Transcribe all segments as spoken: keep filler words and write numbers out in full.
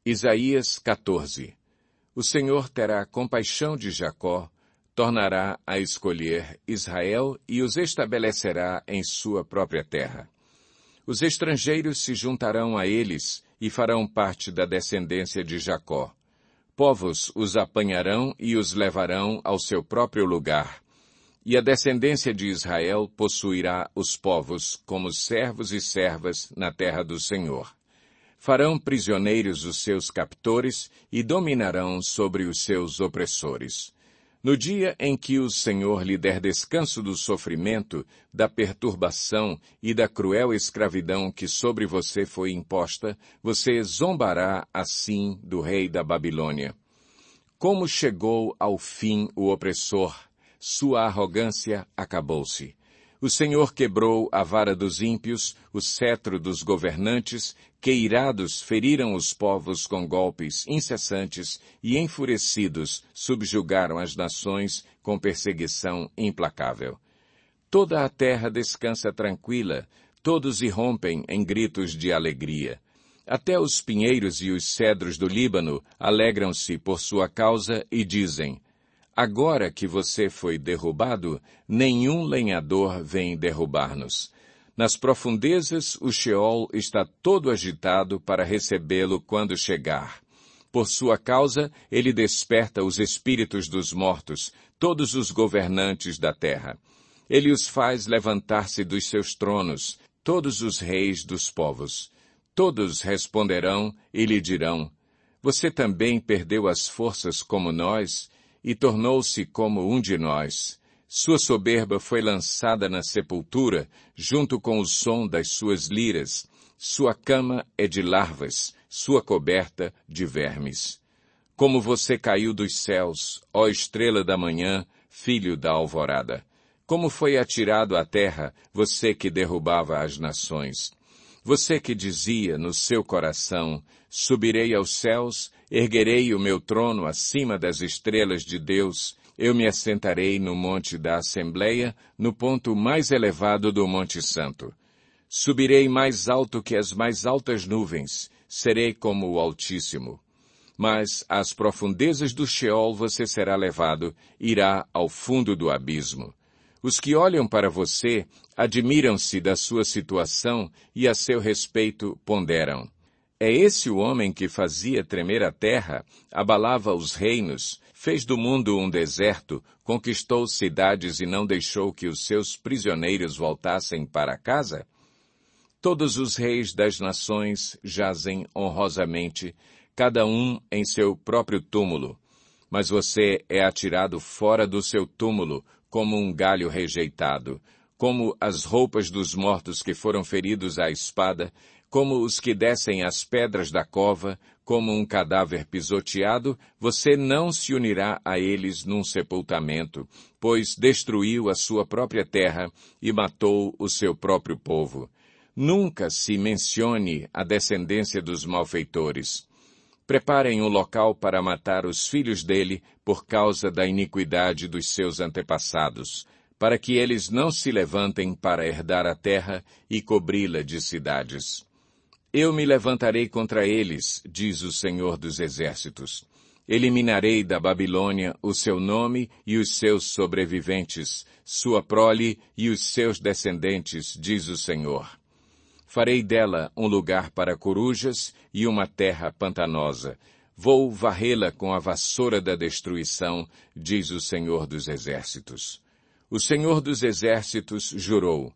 Isaías quatorze. O Senhor terá compaixão de Jacó, tornará a escolher Israel e os estabelecerá em sua própria terra. Os estrangeiros se juntarão a eles e farão parte da descendência de Jacó. Povos os apanharão e os levarão ao seu próprio lugar. E a descendência de Israel possuirá os povos como servos e servas na terra do Senhor. Farão prisioneiros os seus captores e dominarão sobre os seus opressores. No dia em que o Senhor lhe der descanso do sofrimento, da perturbação e da cruel escravidão que sobre você foi imposta, você zombará assim do rei da Babilônia. Como chegou ao fim o opressor, sua arrogância acabou-se. O Senhor quebrou a vara dos ímpios, o cetro dos governantes, que irados feriram os povos com golpes incessantes e enfurecidos subjugaram as nações com perseguição implacável. Toda a terra descansa tranquila, todos irrompem em gritos de alegria. Até os pinheiros e os cedros do Líbano alegram-se por sua causa e dizem: agora que você foi derrubado, nenhum lenhador vem derrubar-nos. Nas profundezas, o Sheol está todo agitado para recebê-lo quando chegar. Por sua causa, ele desperta os espíritos dos mortos, todos os governantes da terra. Ele os faz levantar-se dos seus tronos, todos os reis dos povos. Todos responderão e lhe dirão: você também perdeu as forças como nós, e tornou-se como um de nós. Sua soberba foi lançada na sepultura, junto com o som das suas liras. Sua cama é de larvas, sua coberta de vermes. Como você caiu dos céus, ó estrela da manhã, filho da alvorada. Como foi atirado à terra, você que derrubava as nações. Você que dizia no seu coração: subirei aos céus, erguerei o meu trono acima das estrelas de Deus, eu me assentarei no monte da Assembleia, no ponto mais elevado do Monte Santo. Subirei mais alto que as mais altas nuvens, serei como o Altíssimo. Mas às profundezas do Sheol você será levado, irá ao fundo do abismo. Os que olham para você admiram-se da sua situação e a seu respeito ponderam: é esse o homem que fazia tremer a terra, abalava os reinos, fez do mundo um deserto, conquistou cidades e não deixou que os seus prisioneiros voltassem para casa? Todos os reis das nações jazem honrosamente, cada um em seu próprio túmulo. Mas você é atirado fora do seu túmulo, como um galho rejeitado, como as roupas dos mortos que foram feridos à espada, como os que descem as pedras da cova, como um cadáver pisoteado, você não se unirá a eles num sepultamento, pois destruiu a sua própria terra e matou o seu próprio povo. Nunca se mencione a descendência dos malfeitores. Preparem um local para matar os filhos dele por causa da iniquidade dos seus antepassados, para que eles não se levantem para herdar a terra e cobri-la de cidades. Eu me levantarei contra eles, diz o Senhor dos Exércitos. Eliminarei da Babilônia o seu nome e os seus sobreviventes, sua prole e os seus descendentes, diz o Senhor. Farei dela um lugar para corujas e uma terra pantanosa. Vou varrê-la com a vassoura da destruição, diz o Senhor dos Exércitos. O Senhor dos Exércitos jurou: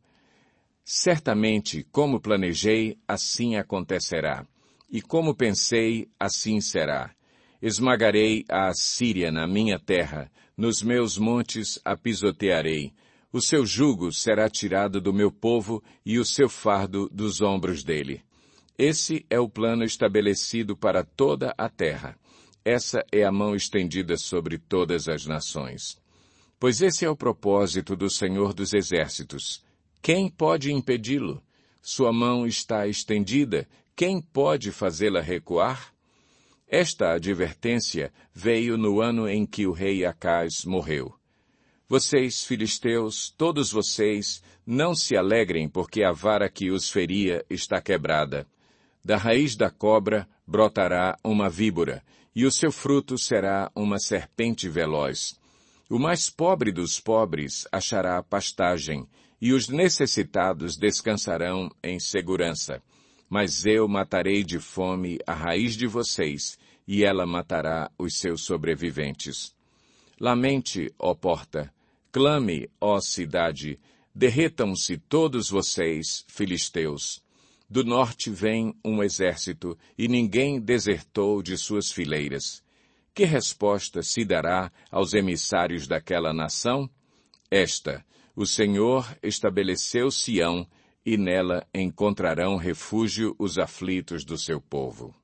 certamente, como planejei, assim acontecerá. E como pensei, assim será. Esmagarei a Assíria na minha terra, nos meus montes a pisotearei. O seu jugo será tirado do meu povo e o seu fardo dos ombros dele. Esse é o plano estabelecido para toda a terra. Essa é a mão estendida sobre todas as nações. Pois esse é o propósito do Senhor dos Exércitos. Quem pode impedi-lo? Sua mão está estendida. Quem pode fazê-la recuar? Esta advertência veio no ano em que o rei Acaz morreu. Vocês, filisteus, todos vocês, não se alegrem porque a vara que os feria está quebrada. Da raiz da cobra brotará uma víbora, e o seu fruto será uma serpente veloz. O mais pobre dos pobres achará pastagem, e os necessitados descansarão em segurança. Mas eu matarei de fome a raiz de vocês, e ela matará os seus sobreviventes. Lamente, ó porta, clame, ó cidade, derretam-se todos vocês, filisteus. Do norte vem um exército, e ninguém desertou de suas fileiras. Que resposta se dará aos emissários daquela nação? Esta: o Senhor estabeleceu Sião, e nela encontrarão refúgio os aflitos do seu povo.